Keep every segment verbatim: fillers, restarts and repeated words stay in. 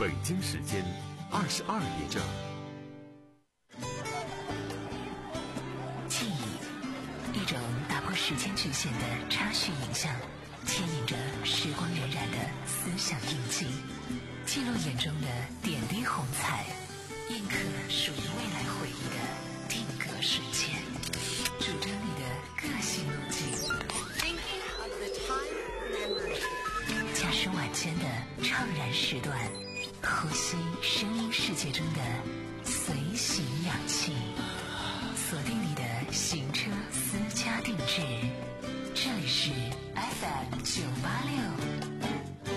北京时间二十二点整。 记忆，一种打破时间局限的插叙影像，牵引着时光荏苒的思想印记，记录眼中的点滴红彩，印刻属于未来回忆的定格瞬间，主张你的个性路径。驾驶晚间的怅然时段，呼吸声音世界中的随行氧气，锁定你的行车私家定制。这里是 F M 九八六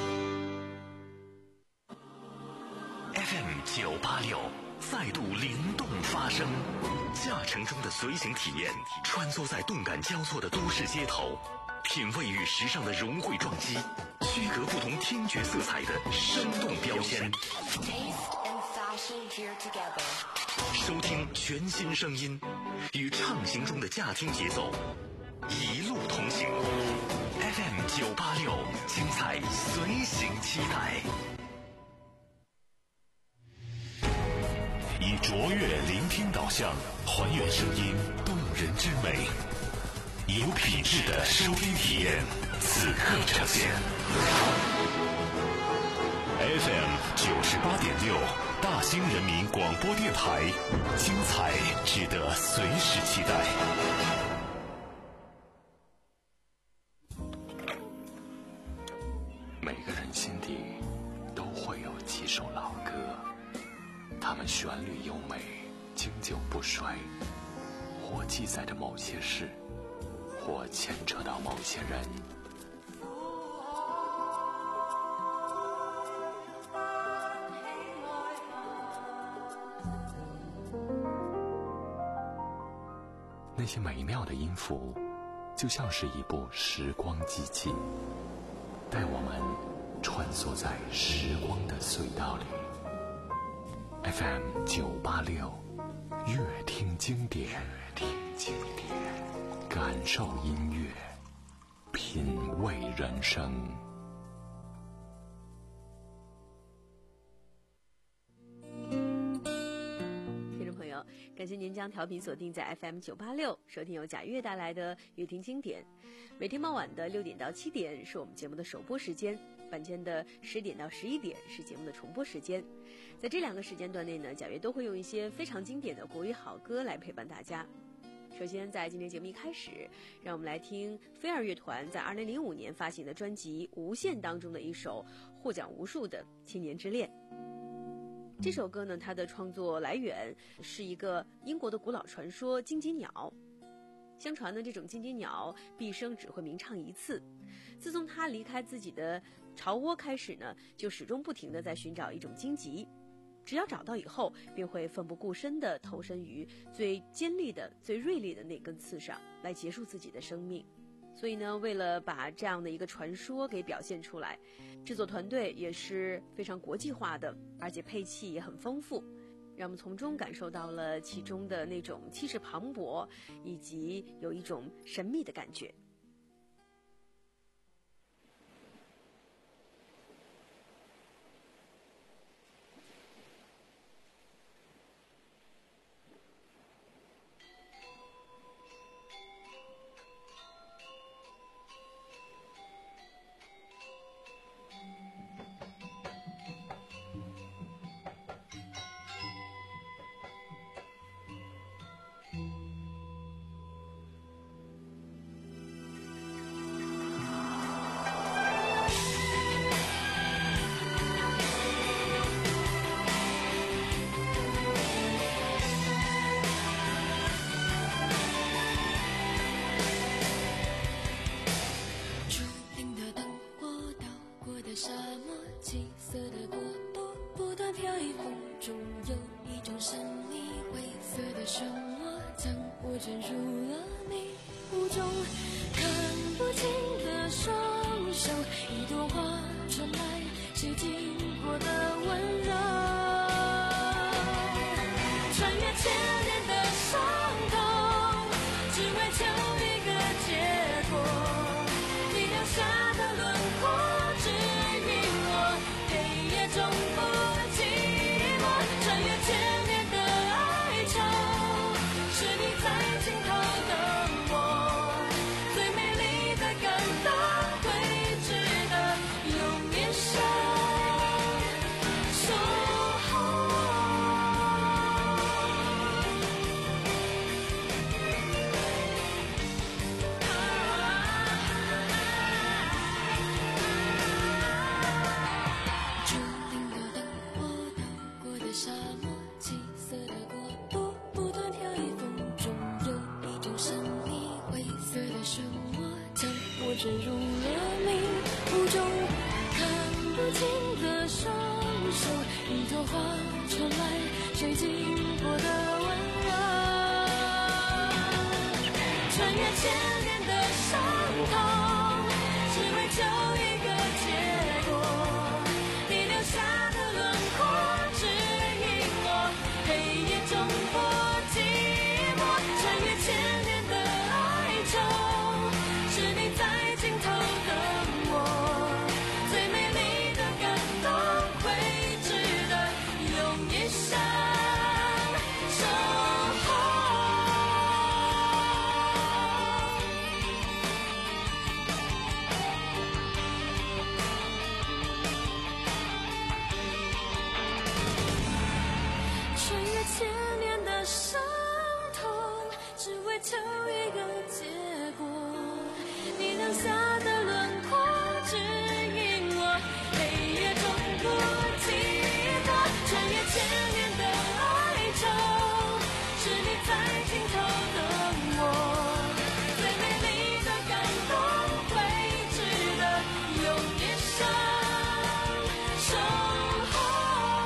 F M 九八六再度灵动发声，驾乘中的随行体验，穿梭在动感交错的都市街头，品味与时尚的融汇撞击，区隔不同听觉色彩的生动标签，收听全新声音，与畅行中的驾听节奏一路同行。 F M 九八六，精彩随行期待。以卓越聆听导向，还原声音动人之美，有品质的收听体验，此刻呈现。F M 九十八点六，大兴人民广播电台，精彩值得随时期待。每个人心底都会有几首老歌，它们旋律优美，经久不衰，或记载着某些事，或牵扯到某些人。那些美妙的音符，就像是一部时光机器，带我们穿梭在时光的隧道里。F M 九八六，乐听经典，乐听经典，感受音乐，品味人生。 感谢您将调频锁定在 F M 九八六，收听由贾悦带来的乐听经典。每天傍晚的六点到七点是我们节目的首播时间，晚间的十点到十一点是节目的重播时间。在这两个时间段内呢，贾悦都会用一些非常经典的国语好歌来陪伴大家。首先在今天节目一开始，让我们来听飞儿乐团在二零零五年发行的专辑《无限》当中的一首获奖无数的《青年之恋》。这首歌呢，它的创作来源是一个英国的古老传说——金鸡鸟。相传呢，这种金鸡鸟毕生只会鸣唱一次。自从它离开自己的巢窝开始呢，就始终不停地在寻找一种荆棘。只要找到以后，便会奋不顾身地投身于最尖利的、最锐利的那根刺上，来结束自己的生命。所以呢，为了把这样的一个传说给表现出来，制作团队也是非常国际化的，而且配器也很丰富，让我们从中感受到了其中的那种气势磅礴，以及有一种神秘的感觉。 下的轮廓指引我黑夜中不谁入了迷雾中看不清的双手，一头花传来谁经过的温柔，穿越千年的伤痛，只为求一个结果，你留下的轮廓指引我黑夜中破寂寞，穿越千年的哀愁，是你在尽头等我，最美丽的感动会值得用一生守候。穿越千年的伤痛，只为求一个结果，你留下的轮廓指引我黑夜中不寂寞，穿越千年的哀愁，是你在尽头等我，最美丽的感动会值得用一生守候。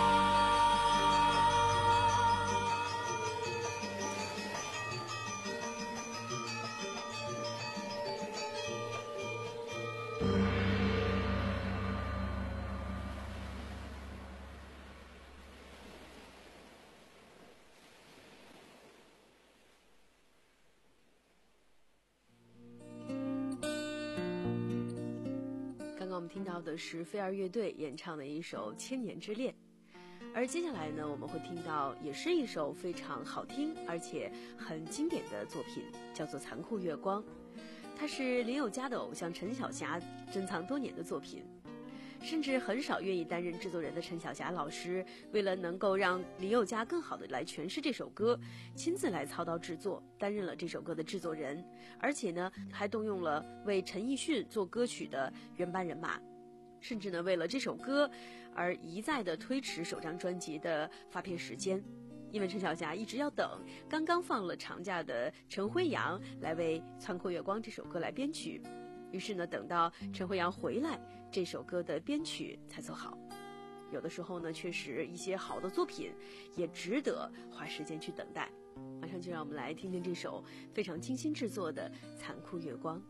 刚刚我们听到的是飞儿乐队演唱的一首《千年之恋》，而接下来呢，我们会听到也是一首非常好听而且很经典的作品，叫做《残酷月光》。它是林宥嘉的偶像陈小霞珍藏多年的作品，甚至很少愿意担任制作人的陈小霞老师，为了能够让林宥嘉更好的来诠释这首歌，亲自来操刀制作，担任了这首歌的制作人，而且呢，还动用了为陈奕迅做歌曲的原班人马，甚至呢，为了这首歌而一再的推迟首张专辑的发片时间。因为陈小霞一直要等刚刚放了长假的陈辉阳来为《残酷月光》这首歌来编曲，于是呢，等到陈辉阳回来，这首歌的编曲才做好。有的时候呢，确实一些好的作品也值得花时间去等待。马上就让我们来听听这首非常精心制作的《残酷月光》。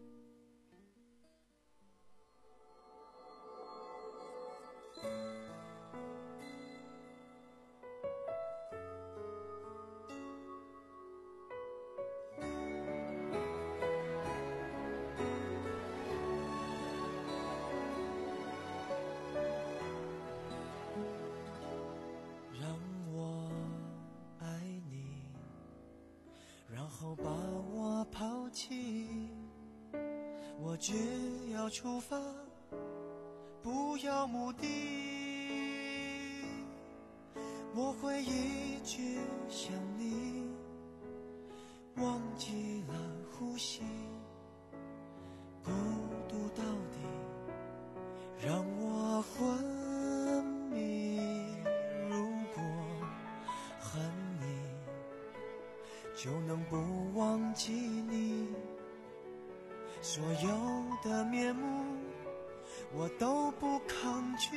把我抛弃，我只要出发，不要目的，我会一直想你，忘记了呼吸，孤独到底让我昏迷，如果恨你就能不忘记你，所有的面目我都不抗拒，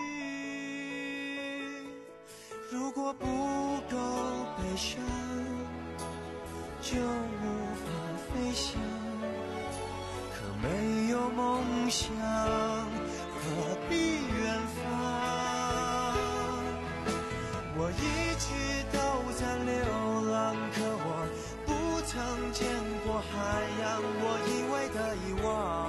如果不够悲伤就无法飞翔，可没有梦想何必远方，我一直都在流浪，可我不曾见过海洋，我以为的遗忘，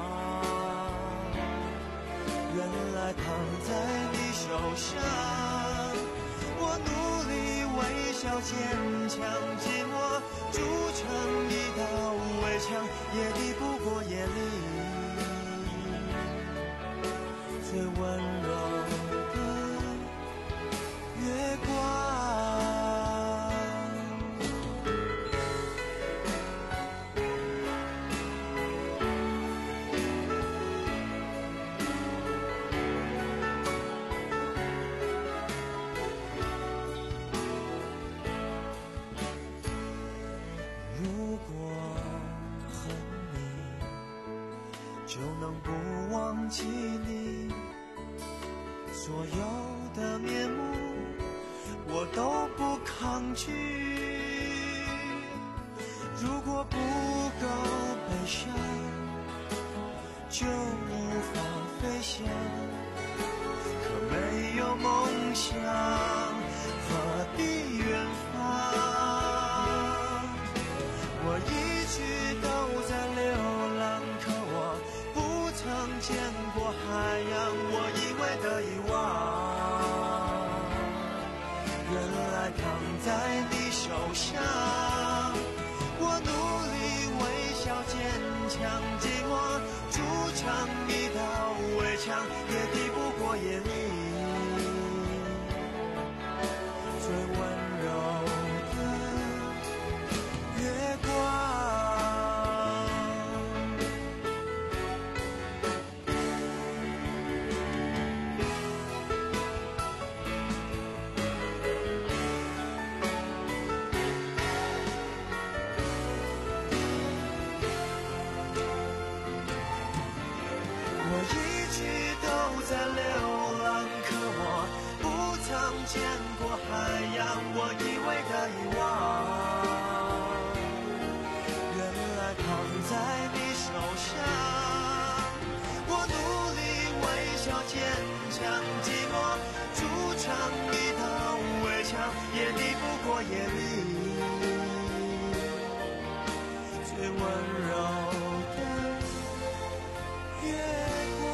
原来躺在你手上，我努力微笑坚强，寂寞筑成一道围墙，也抵不过夜里最温柔的月光。就能不忘记你？所有的面目我都不抗拒。如果不够悲伤，就无法飞翔。可没有梦想，何必远方？我一直都在流浪，可我不曾见过海洋。我以为的遗忘，原来躺在你手上。我努力微笑坚强，寂寞筑成一道围墙，也抵不过夜里最温柔的月光。我一直都在流浪，可我不曾见过海洋。我以为的遗忘，原来躺在你手上。我努力微笑坚强，寂寞筑成一道围墙，也抵不过夜里最温柔的月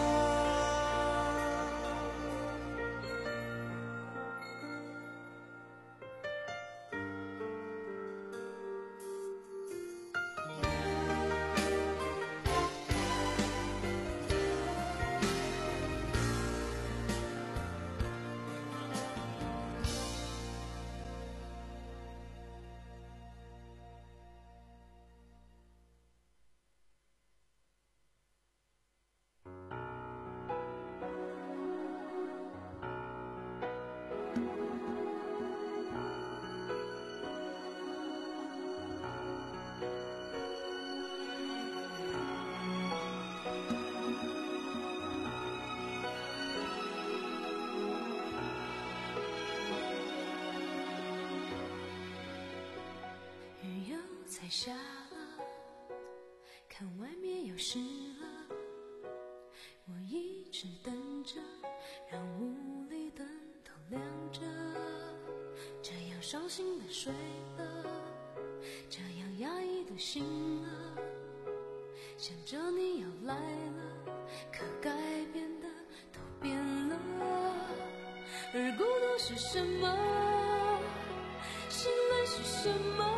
才下了，看外面又湿了，我一直等着，让屋里灯都亮着，这样伤心的睡了，这样压抑的醒了，想着你要来了，可改变的都变了，而孤独是什么？心累是什么？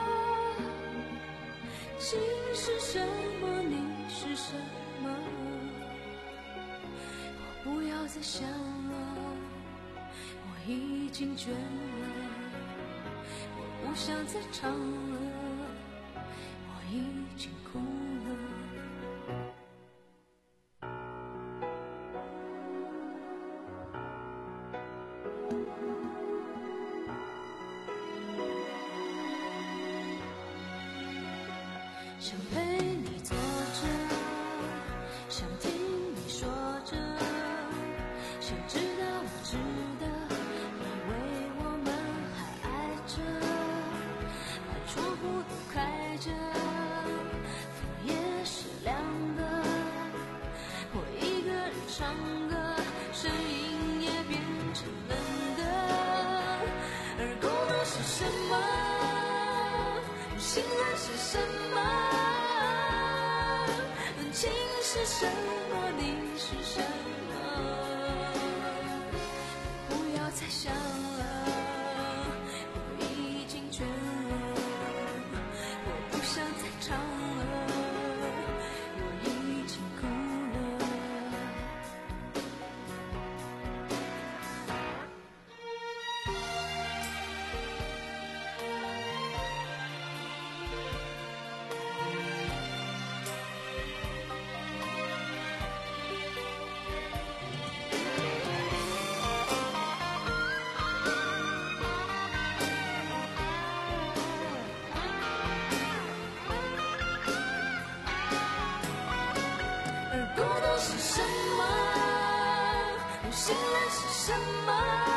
情是什么？你是什么？我不要再想了，我已经倦了，我不想再唱了，我已经哭了。想陪你坐着，想听你说着，想知道我知道，以为我们还爱着，把窗户都开着，风也是凉的，我一个人唱歌，声音也变成冷的，而孤独是什么？心爱是什么？情是什么？你是什么？不要再想了，我已经倦了，我不想再唱了，我已经哭了。 什么？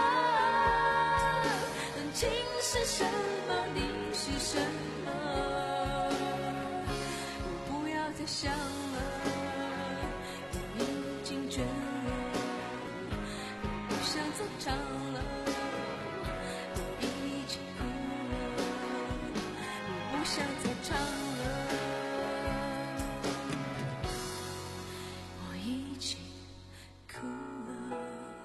情是什么？你是什么？我不要再想了，我已经倦了，我不想再唱了，我已经哭了，我不想再唱了，我已经哭了。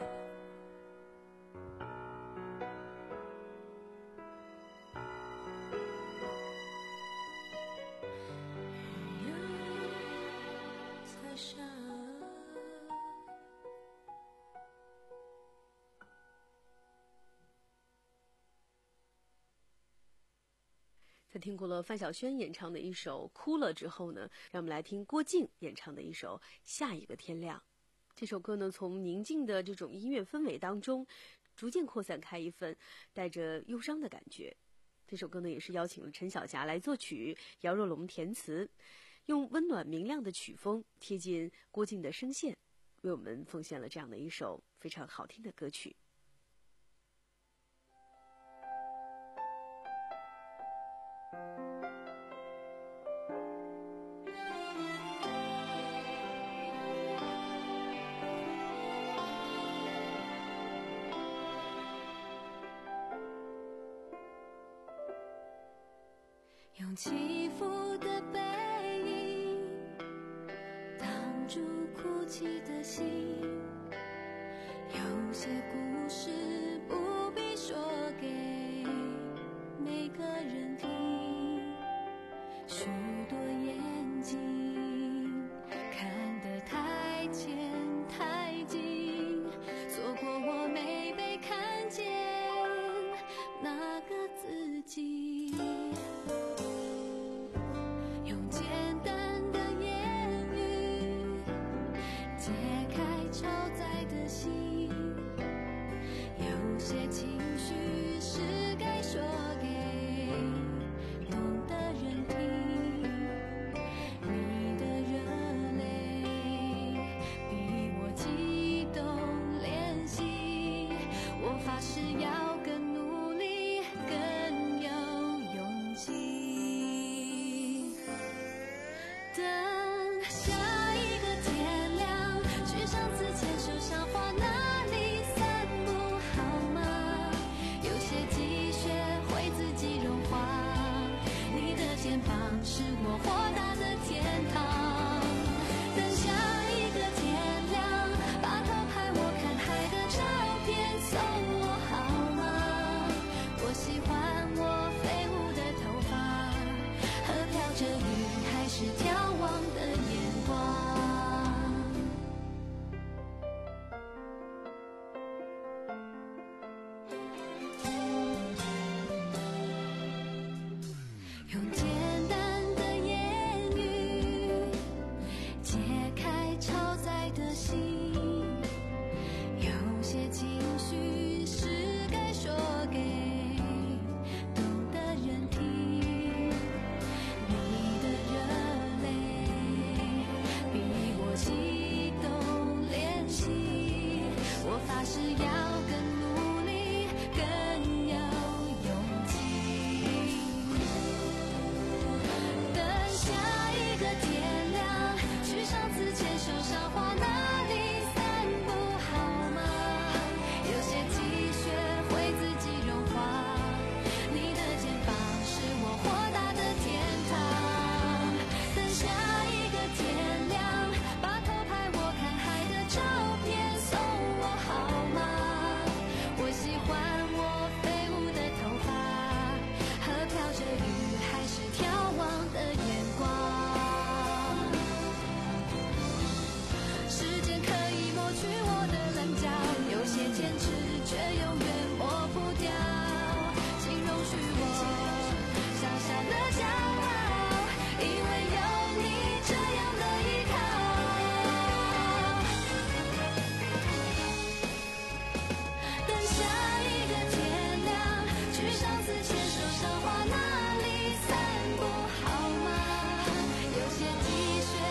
在听过了范晓萱演唱的一首《哭了》之后呢，让我们来听郭靖演唱的一首《下一个天亮》。这首歌呢，从宁静的这种音乐氛围当中，逐渐扩散开一份带着忧伤的感觉。这首歌呢，也是邀请了陈晓霞来作曲，姚若龙填词，用温暖明亮的曲风贴近郭靖的声线，为我们奉献了这样的一首非常好听的歌曲。 用起伏的背影挡住哭泣的心，有些故事不必说给每个人听，许多眼睛看得太浅太近，错过我没被看见那个自己。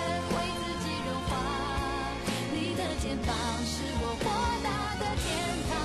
肩膀是我豁达的天堂。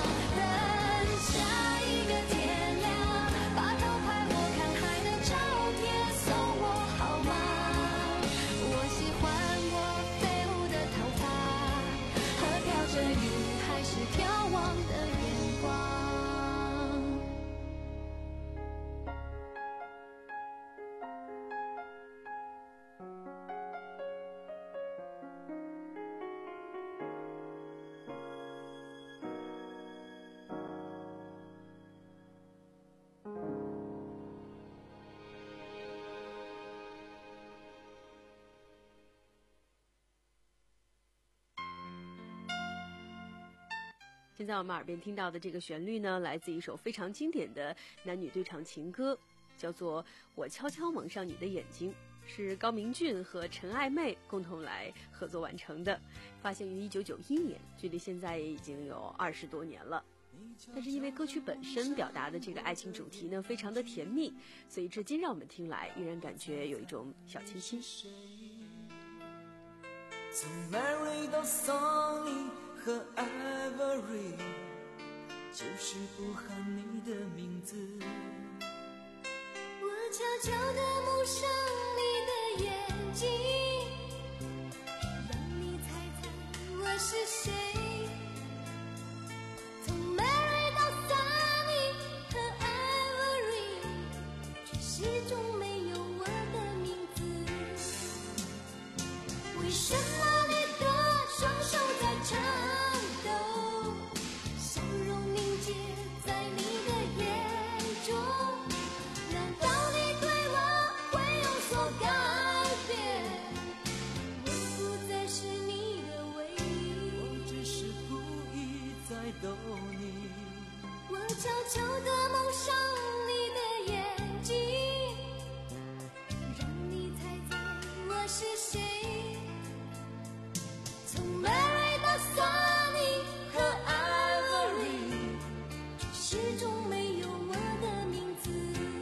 现在我们耳边听到的这个旋律呢，来自一首非常经典的男女对唱情歌，叫做《我悄悄蒙上你的眼睛》，是高明骏和陈爱妹共同来合作完成的，发行于一九九一年，距离现在也已经有二十多年了。但是因为歌曲本身表达的这个爱情主题呢，非常的甜蜜，所以至今让我们听来依然感觉有一种小清新。 从 Mary 到 Sunny 和 Avery， 就是不喊你的名字。 我悄悄地蒙上你的眼睛，让你猜猜我是谁。从 Mary 到 Sunny 和 Avery， 却始终没有我的名字。为什么你的双手在颤抖，笑容凝结在你的眼中？难道你对我会有所改变？我不再是你的唯一， 我只是故意在逗你。 我悄悄地蒙上你的眼睛，让你猜猜我是谁。从 Mary 到 Sunny 和 Avery， 却始终没有我的名字。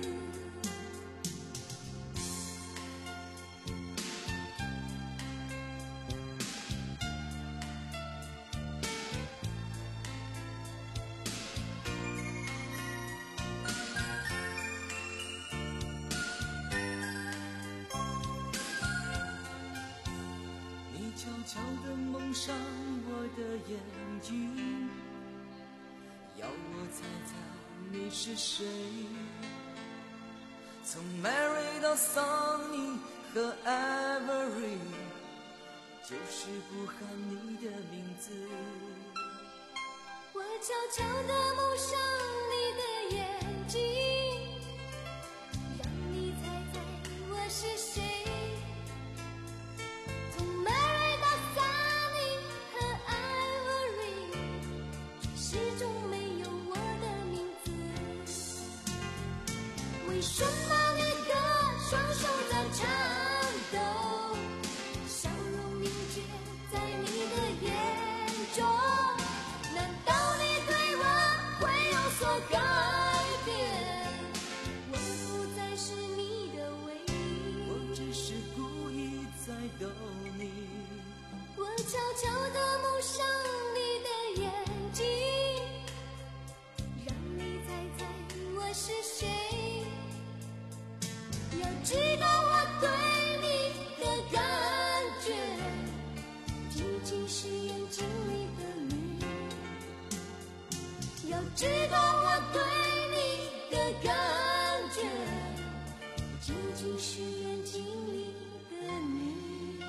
你悄悄地蒙上我的眼睛，要我猜猜你是谁。从 Mary 到 Sunny 和 Avery， 就是不喊你的名字。 我悄悄地蒙上你的眼睛，让你猜猜我是谁。从 Mary 到 Sunny 和 Avery， 却始终没有我的名字。为什么你的双手在颤抖，笑容凝结在你的眼中？难道你对我会有所改变？我不再是你的唯一， 我只是故意在逗你。 我悄悄地蒙上你的眼睛，让你猜猜我是谁。要知道我对你的感觉，仅仅是眼睛里的你。要知道我对你的感觉，仅仅是眼睛里的你。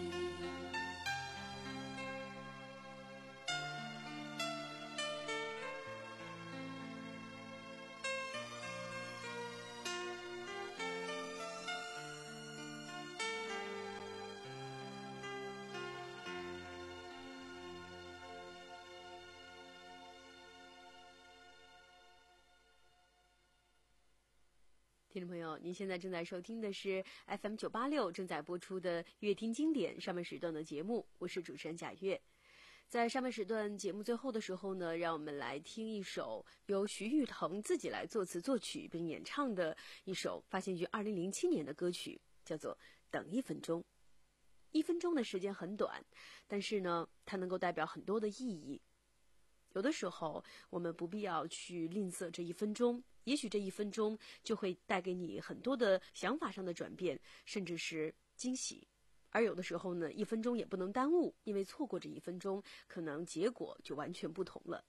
听众朋友，您现在正在收听的是 F M 九八六正在播出的乐听经典上半时段的节目，我是主持人贾月。在上半时段节目最后的时候呢，让我们来听一首由徐誉滕自己来作词作曲并演唱的一首发行于二零零七年的歌曲，叫做《等一分钟》。一分钟的时间很短，但是呢，它能够代表很多的意义。有的时候我们不必要去吝啬这一分钟，也许这一分钟就会带给你很多的想法上的转变，甚至是惊喜。而有的时候呢，一分钟也不能耽误，因为错过这一分钟，可能结果就完全不同了。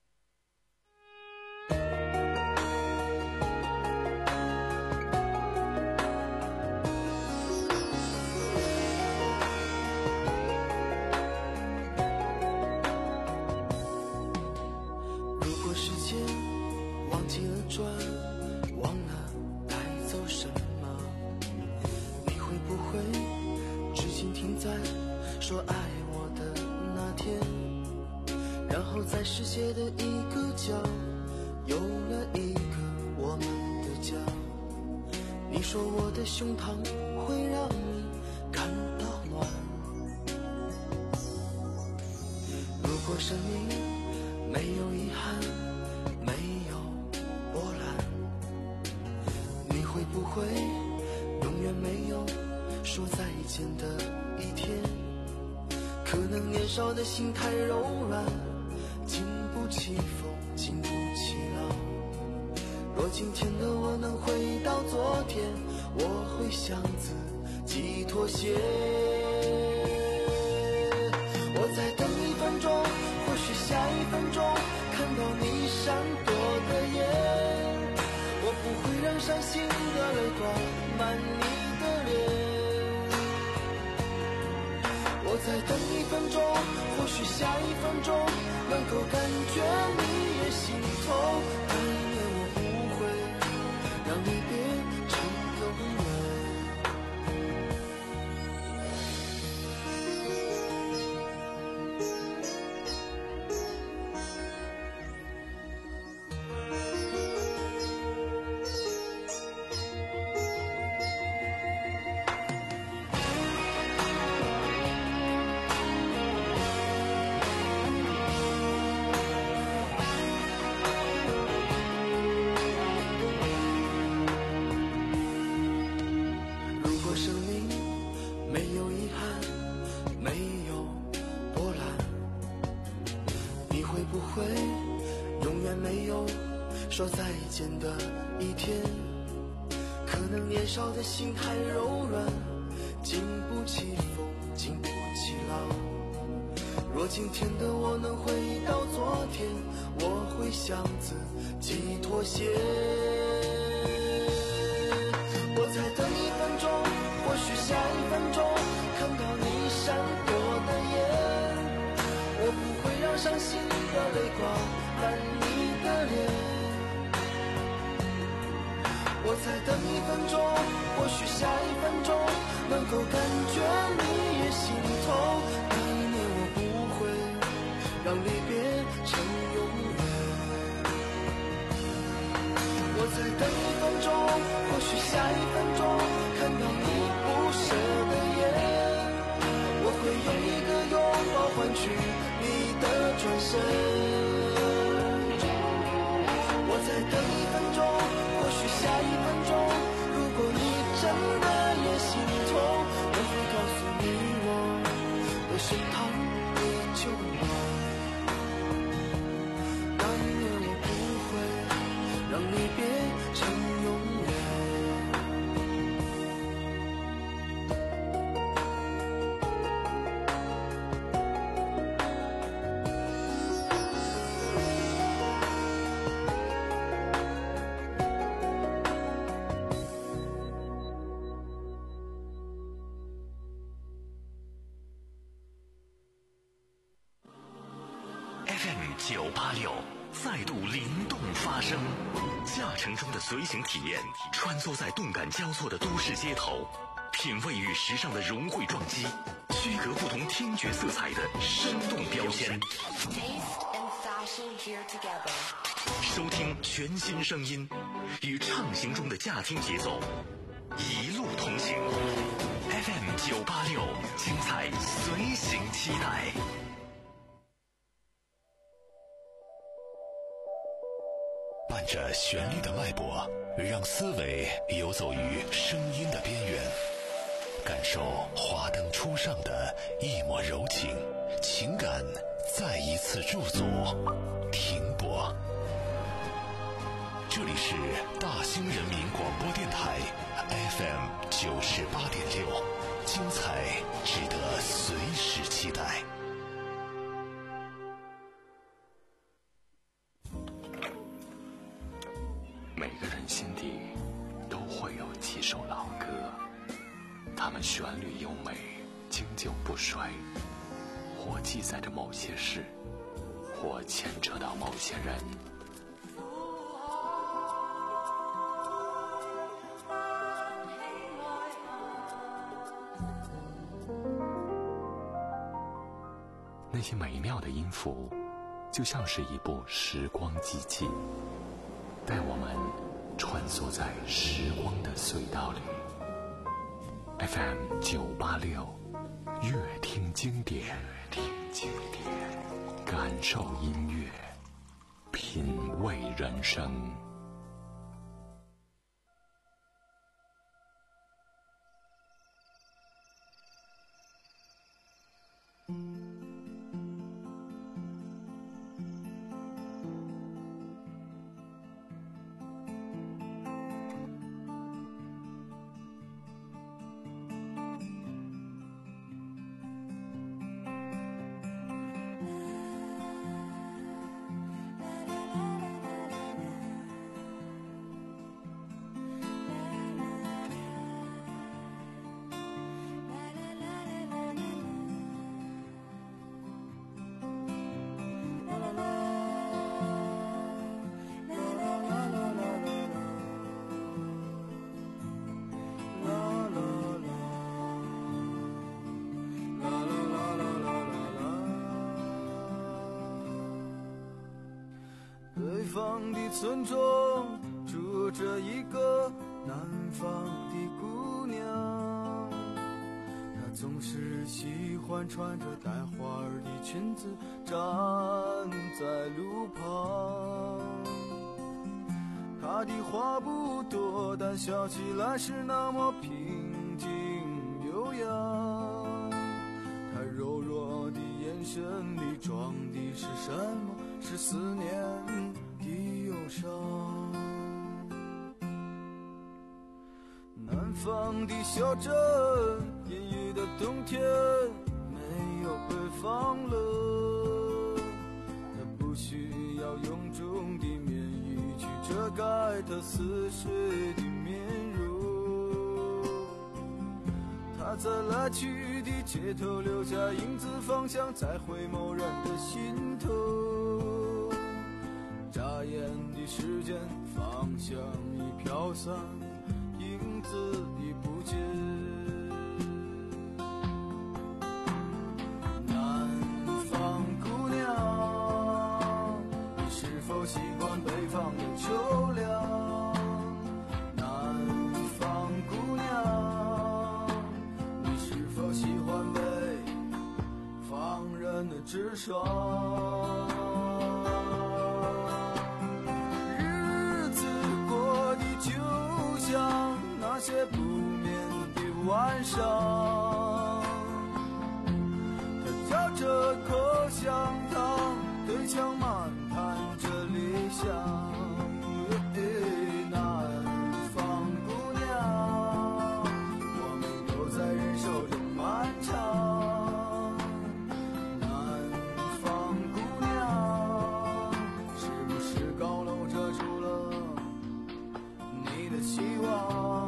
如果时间忘记了转，忘了带走什么，你会不会至今停在说爱我的那天，让然后在世界的一个角有了一个我们的家。你说我的胸膛会让你感到暖，如果生命没有遗憾，没有波澜，你会不会永远没有说再见的一天？可能年少的心太柔软，经不起风，经不起浪。若今天的我能回到昨天，我会向自己妥协。我再等一分钟，或许下一分钟看到你闪躲的眼，我不会让伤心的泪挂满你的脸。我再等一分钟，或许下一分钟能够感觉你也心痛。那一年我不会让离别成永远。说再见的一天，可能年少的心太柔软，经不起风，经不起浪。若今天的我能回到昨天，我会向自己妥协。我再等一分钟，或许下一分钟看到你闪躲的眼，我不会让伤心的泪挂满你的脸。我再等一分钟，或许下一分钟能够感觉你也心痛。那一年我不会让离别成永远。我再等一分钟，或许下一分钟看到你不舍的眼，我会用一个拥抱换取你的转身。我再等一分钟，或许下一分钟，如果你真的也心痛，我会告诉你我的胸膛依旧暖。那一年我不会让离别成永远。 F M 九八六再度灵动发声，驾乘中的随行体验，穿梭在动感交错的都市街头，品味与时尚的融汇撞击，区隔不同听觉色彩的生动标签。收听全新声音，与畅行中的驾听节奏，一路同行。F M 九八六，精彩随行期待。伴着旋律的脉搏，让思维游走于声音的边缘，感受华灯初上的一抹柔情，情感再一次驻足停泊。这里是大兴人民广播电台 F M 九十八点六，精彩值得随时期待。每个人心底都会有几首老歌，它们旋律优美，经久不衰，或记载着某些事，或牵扯到某些人。那些美妙的音符，就就像是一部时光机器，带我们穿梭在时光的隧道里。F M 九八六，乐听经典，乐听经典，感受音乐，品味人生。 北方的村庄住着一个南方的姑娘，她总是喜欢穿着带花儿的裙子站在路旁。她的话不多，但笑起来是那么平静悠扬。她柔弱的眼神里装的是什么？是思念的忧伤。南方的小镇，阴郁的冬天没有北方冷，它不需要臃肿的棉衣去遮盖它似水的面容。它在来去的街头留下影子，方向在回眸人的心头。眨眼的时间，方向已飘散，影子已不见。南方姑娘，你是否习惯北方的秋凉？南方姑娘，你是否喜欢北方人的直爽？那些不眠的晚上，他嚼着口香糖，对墙漫谈着理想。南方姑娘，我们都在忍受着漫长。南方姑娘，是不是高楼遮住了你的希望？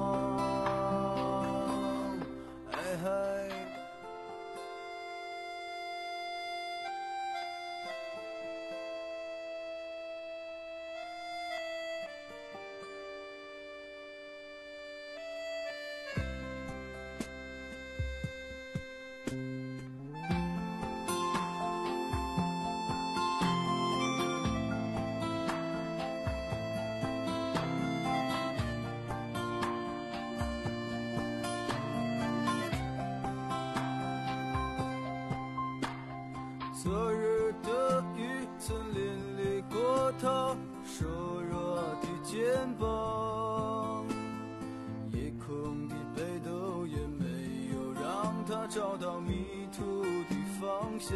昨日的雨曾淋漓过他瘦弱的肩膀，夜空的北斗也没有让他找到迷途的方向。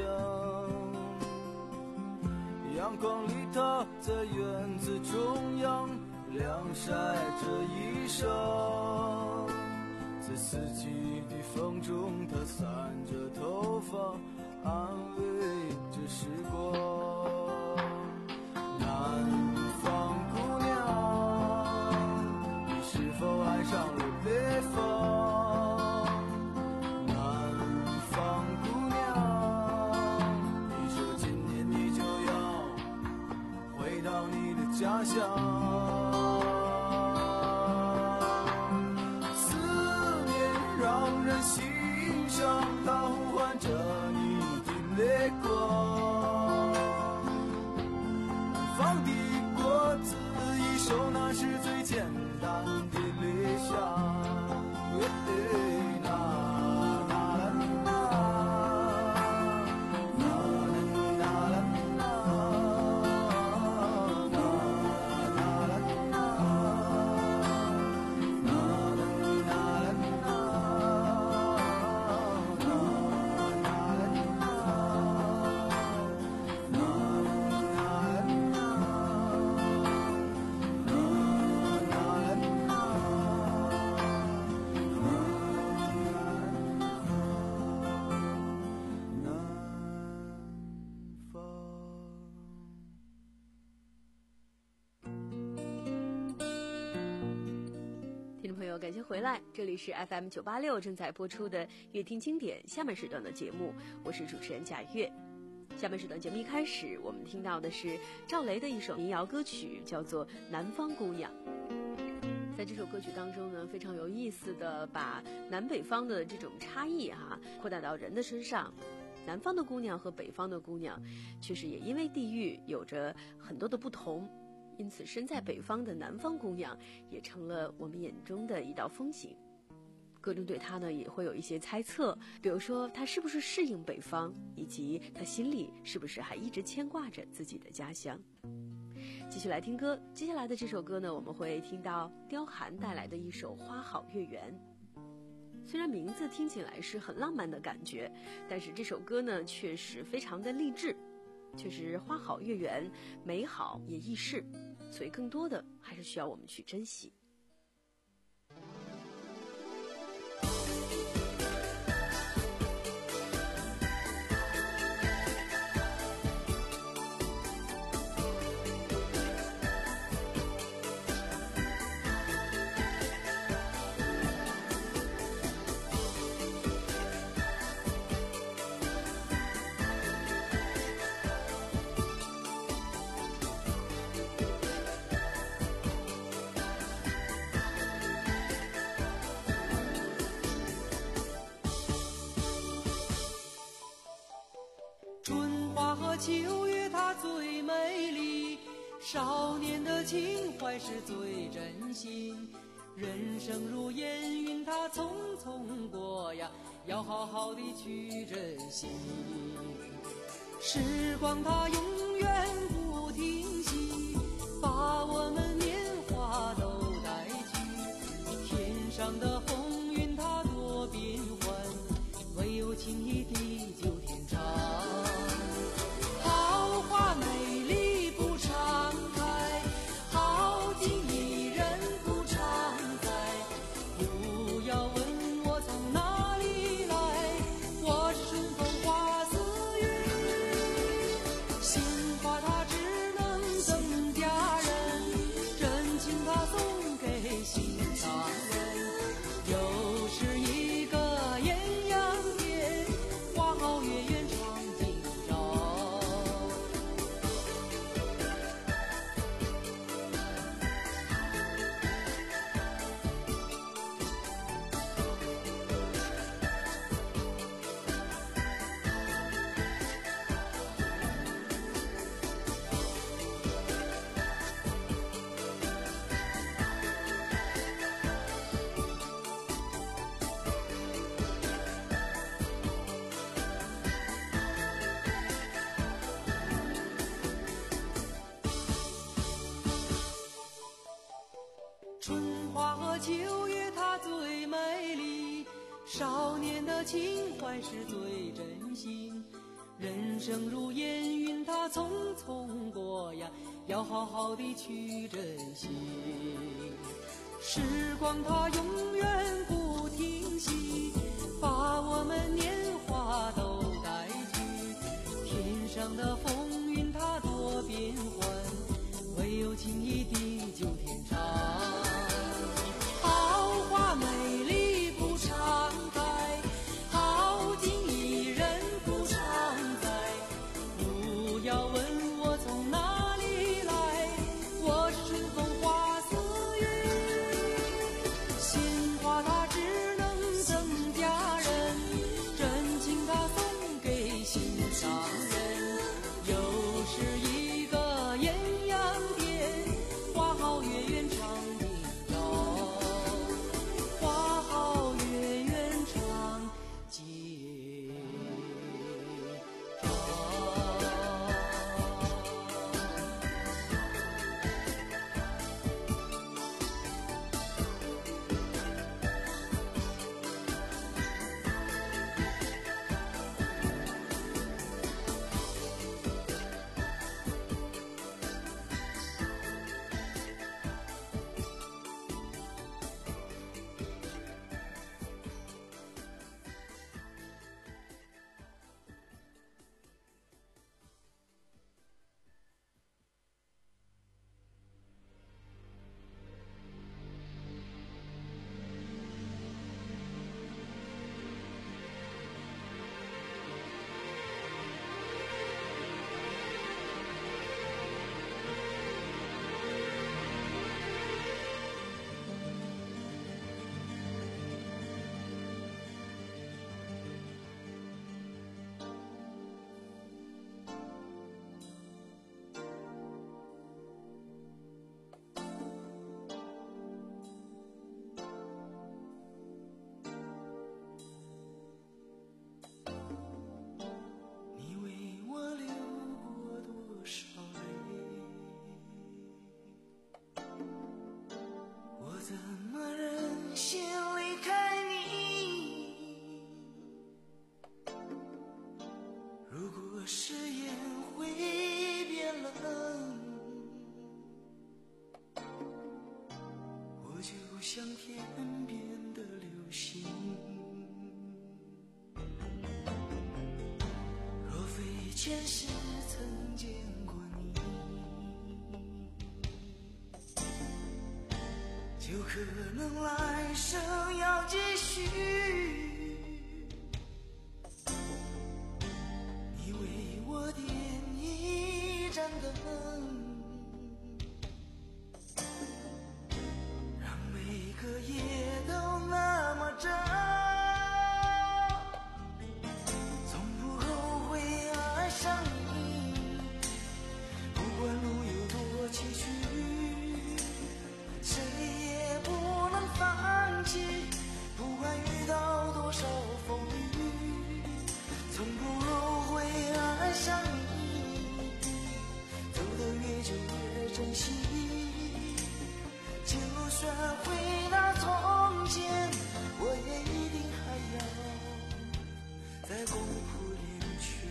阳光里他在院子中央晾晒着衣裳，在四季的风中他散着头发安慰着时光。南方姑娘，你是否爱上了北方？南方姑娘，你说今年你就要回到你的家乡。思念让人心伤，它呼唤着你泪光。 样的果子，一收那是最简单的理想。 感谢回来，这里是 F M 九八六正在播出的乐听经典下半时段的节目，我是主持人贾月。下半时段节目一开始，我们听到的是赵雷的一首民谣歌曲，叫做《南方姑娘》。在这首歌曲当中呢，非常有意思的把南北方的这种差异哈、啊、扩大到人的身上。南方的姑娘和北方的姑娘，确实也因为地域有着很多的不同。因此身在北方的南方姑娘也成了我们眼中的一道风景，歌中对她呢也会有一些猜测，比如说她是不是适应北方，以及她心里是不是还一直牵挂着自己的家乡。继续来听歌，接下来的这首歌呢，我们会听到刁寒带来的一首《花好月圆》。虽然名字听起来是很浪漫的感觉，但是这首歌呢确实非常的励志，确实花好月圆，美好也易逝，所以更多的还是需要我们去珍惜。 秋月它最美丽，少年的情怀是最真心。人生如烟云，它匆匆过呀，要好好的去珍惜。时光它永远不停息，把我们年华都带去。天上的风云它多变幻，唯有情谊地久天长。好花美丽不常开，好景宜人不常在。不要问我从哪里来，我是顺风花似云。鲜花它只能增加人，真情它送给心上人。又是一个艳阳天，花好月圆常今朝。春花和秋月它最美丽，少年的情怀是最真心。人生如烟云它匆匆过呀，要好好的去珍惜。时光它永远不停息，把我们年华都带去。天上的风云它多变幻，唯有情谊地久天长。好花美丽不常开，好景宜人不常在。不要问我从哪里来，我是顺风花似云。鲜花它只能增加人，真情它送给心上人。又是一个艳阳像天边的流星。若非前世曾见过你，就可能来生要继续。你为我点一盏灯，让每个夜都那么真，从不后悔爱上你。不管路有多崎岖，谁也不能放弃。不管遇到多少风雨，从不后悔爱上你。走得越久越珍惜，就算回到从前，我也一定还要再共谱恋曲。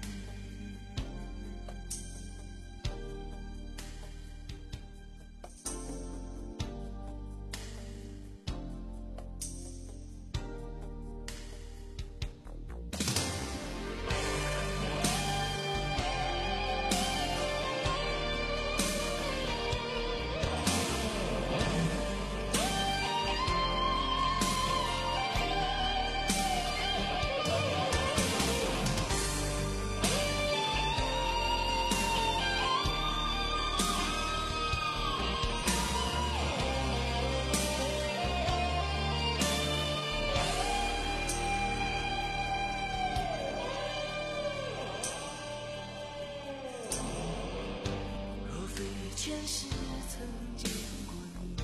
前世曾见过你，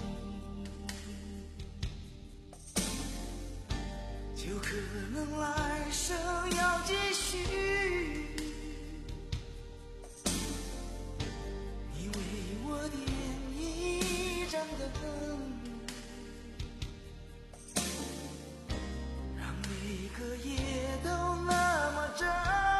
就可能来生要继续。你为我点一盏灯，让每个夜都那么真，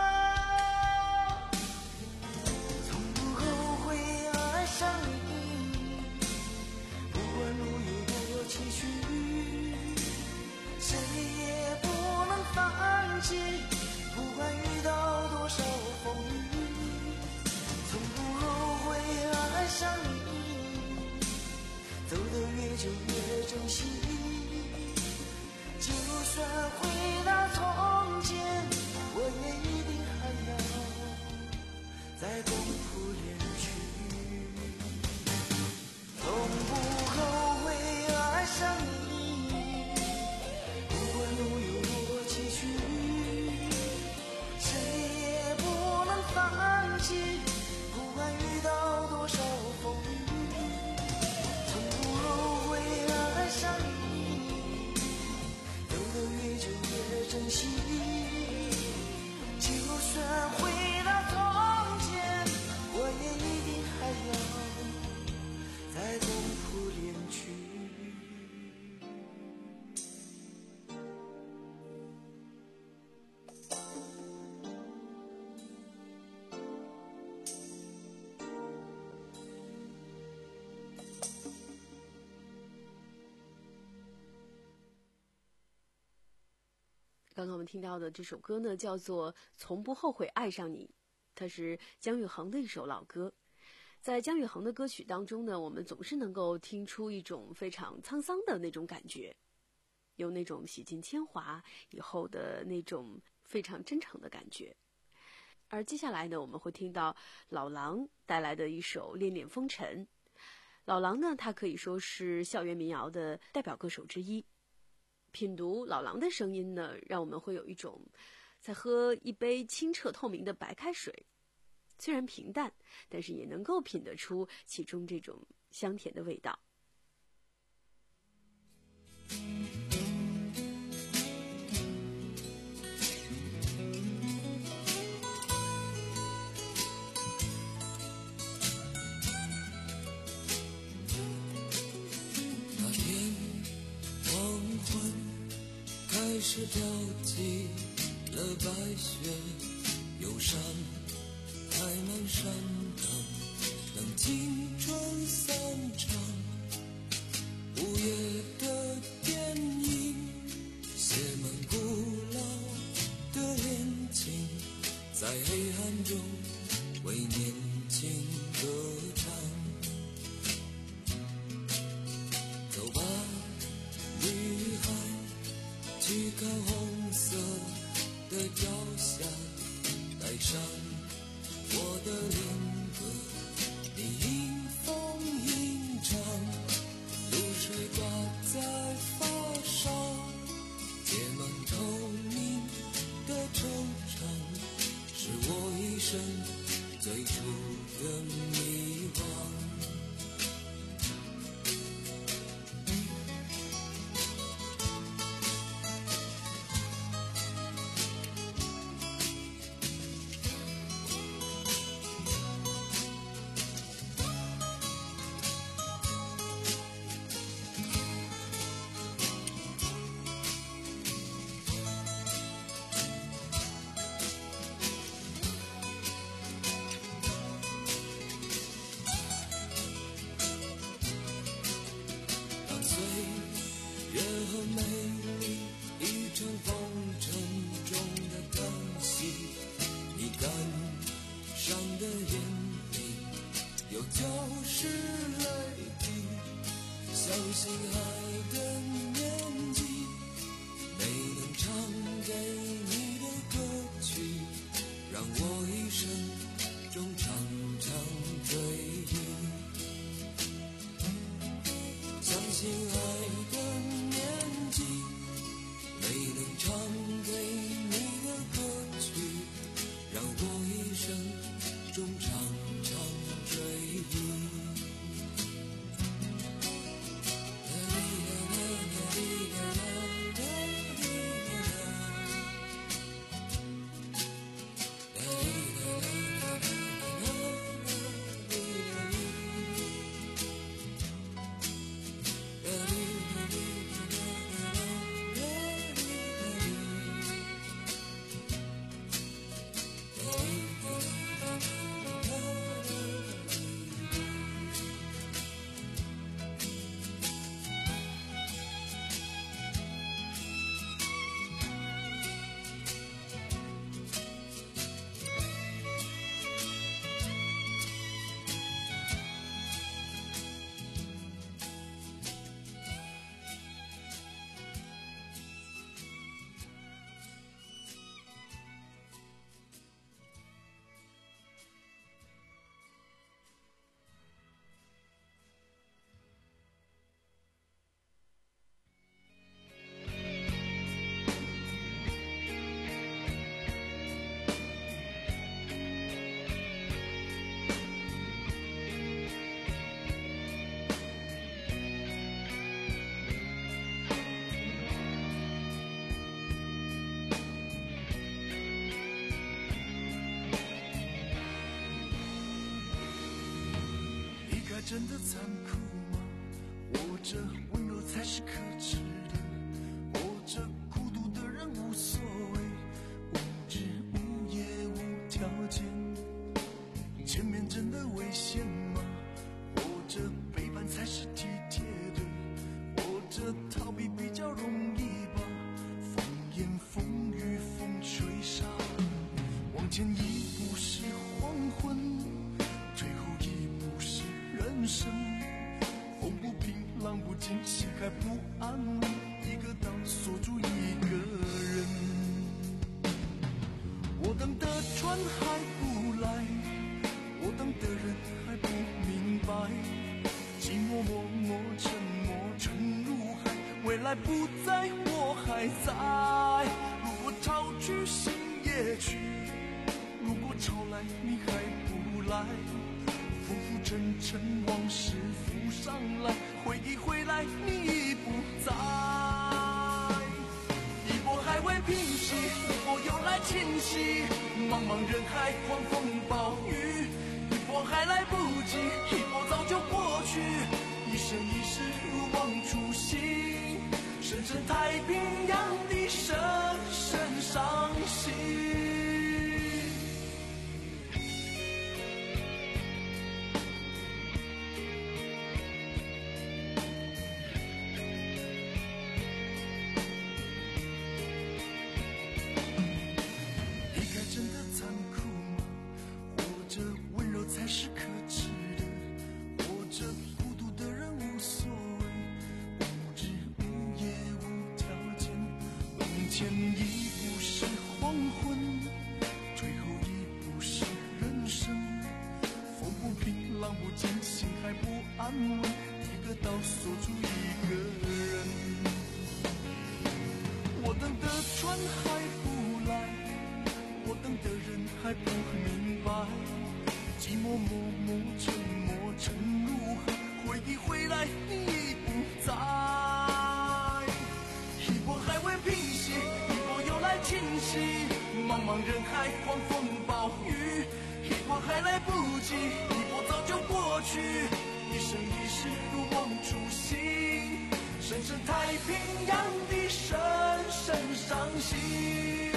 谁也不能放弃。不管遇到多少风雨，从不后悔爱上你。走得越久越珍惜，就算回到从前，我也一定还要再共谱恋曲。从不后悔爱上你，不管路有多崎岖，谁也不能放弃。不管遇到多少风雨，从不后悔爱上你。走得越久越珍惜，就算回到从前，我也一定还要再共谱恋曲。 刚刚我们听到的这首歌呢，叫做《从不后悔爱上你》，它是姜育恒的一首老歌。在姜育恒的歌曲当中呢，我们总是能够听出一种非常沧桑的那种感觉，有那种洗尽铅华以后的那种非常真诚的感觉。而接下来呢，我们会听到老狼带来的一首《恋恋风尘》。老狼呢，他可以说是校园民谣的代表歌手之一。品读老狼的声音呢，让我们会有一种在喝一杯清澈透明的白开水，虽然平淡，但是也能够品得出其中这种香甜的味道。 那天黄昏开始飘起了白雪，忧伤开满山岗，等青春散场，午夜中为年轻歌唱。走吧，女孩，去看红色的朝霞，带上我的恋歌，你迎风吟唱，露水挂在发梢，结满透明的惆怅，是我一生最初的迷惘。美丽一场风尘中的叹息，你感伤的眼里有就是泪滴，相信爱的年纪，没能唱给你的歌曲，让我一生中常常追忆。相信爱的年纪，没能唱给你的歌曲，让我一生中常常追忆。 真的残酷吗？活着温柔才是可耻的，活着孤独的人无所谓，无日无夜无条件。前面真的危险吗？活着背叛才是体贴的，活着逃避比较容易吧。风言风语风吹沙，往前一步是黄昏，退后一步是人生。风不平浪不静，心还不安稳，一个岛锁住一个人。我等的船还不来，我等的人还不明白，寂寞默默沉默沉入海，未来不在我还在。如果潮去心也去，如果潮来你还不来，浮浮沉沉往事浮上来，回忆回来你已不在。一波还未平息，一波又来侵袭，茫茫人海狂风暴雨，一波还来不及，一波早就过去，一生一世如梦初醒，深深太平洋的深深伤心。 前一步是黄昏，最后一步是人生。风不平，浪不静，心还不安稳，一个岛锁住一个人。我等的船还不来，我等的人还不明白，寂寞默默沉默沉入海，回忆回来你已不在。一波还未平息，一波又来侵袭，茫茫人海，狂风暴雨，一波还来不及，一波早就过去，一生一世如梦初醒，深深太平洋的深深伤心。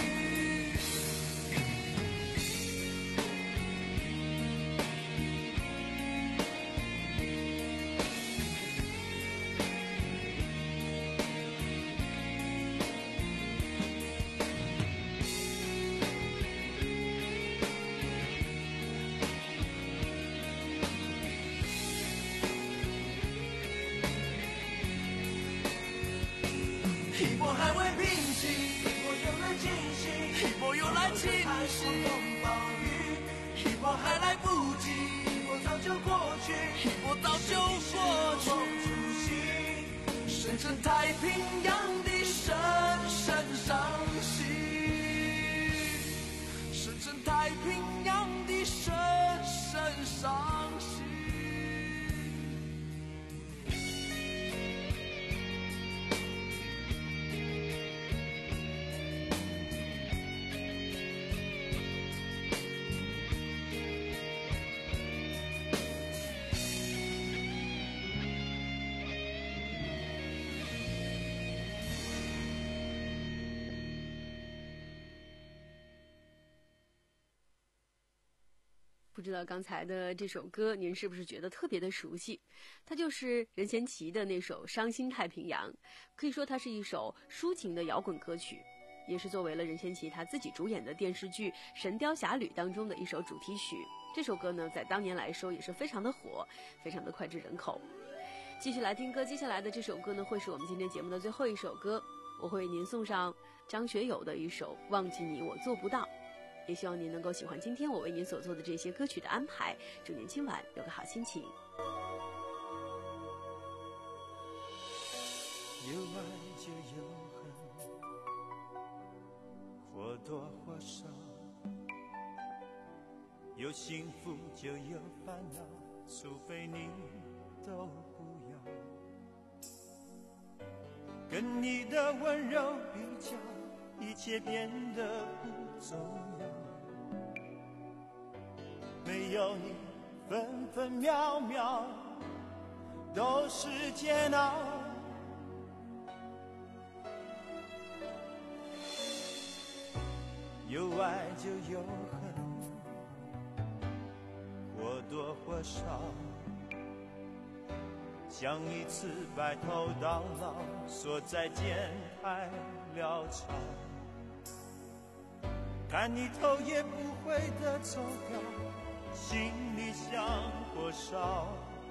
一波还未平息，一波又来侵袭，一波又来侵袭，暴雨，一波还来不及，一波早就过去，一波早就过去，深深太平洋的深深伤心，深深太平洋的深深伤心。 不知道刚才的这首歌您是不是觉得特别的熟悉？它就是任贤齐的那首《伤心太平洋》，可以说它是一首抒情的摇滚歌曲，也是作为了任贤齐他自己主演的电视剧《神雕侠侣》当中的一首主题曲。这首歌呢，在当年来说也是非常的火，非常的脍炙人口。继续来听歌，接下来的这首歌呢，会是我们今天节目的最后一首歌，我会为您送上张学友的一首《忘记你我做不到》。也希望您能够喜欢今天我为您所做的这些歌曲的安排，祝您今晚有个好心情。 有爱就有恨，或多或少，有幸福就有烦恼，除非你都不要。跟你的温柔比较，一切变得不重要。没有你，分分秒秒都是煎熬。有爱就有恨，或多或少，像一次白头到老，说再见太潦草。看你头也不回的走掉，心里像火烧，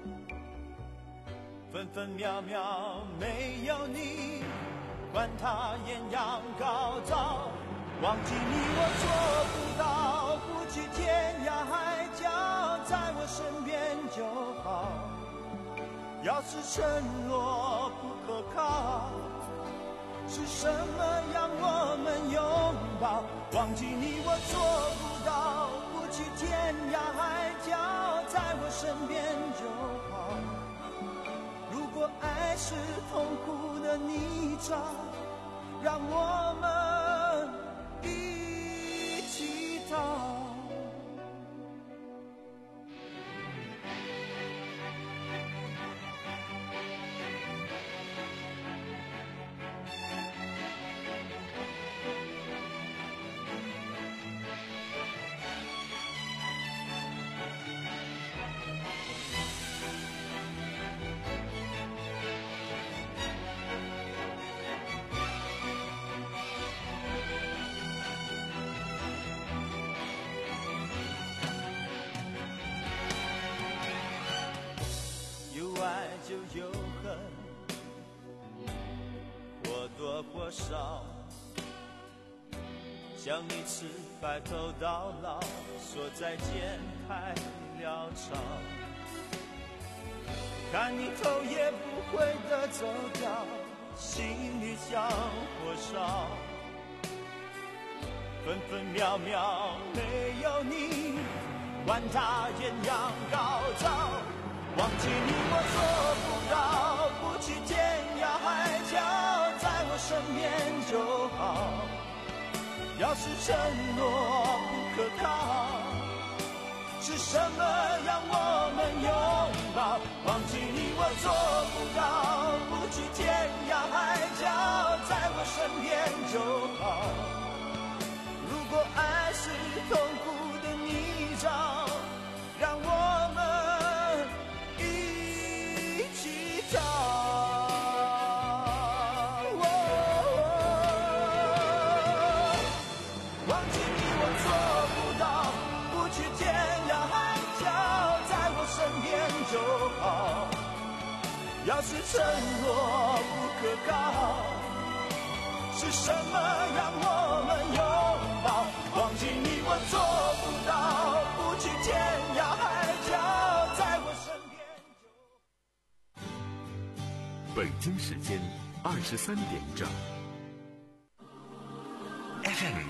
分分秒秒没有你，管它艳阳高照。忘记你我做不到，不去天涯海角，在我身边就好。要是承诺不可靠，是什么让我们拥抱？忘记你我做不到，不去天涯海角，在我身边就好。如果爱是痛苦的泥沼，让我们一起逃。就有恨，或多或少， 向你痴白头到老，说再见太潦草，看你头也不回的走掉，心里像火烧，分分秒秒没有你，管它艳阳高照，忘记你我做不到，不去天涯海角，在我身边就好。要是承诺不可靠，是什么让我们拥抱？忘记你我做不到，不去天涯海角，在我身边就好。如果爱是痛苦的泥沼，让我们一起逃。忘记你我做不到，不去天涯海角，在我身边就好。要是承诺不可靠，是什么让我们拥抱？忘记你我做不到，不去天涯海角，在我身边就。 北京时间二十三点整。F M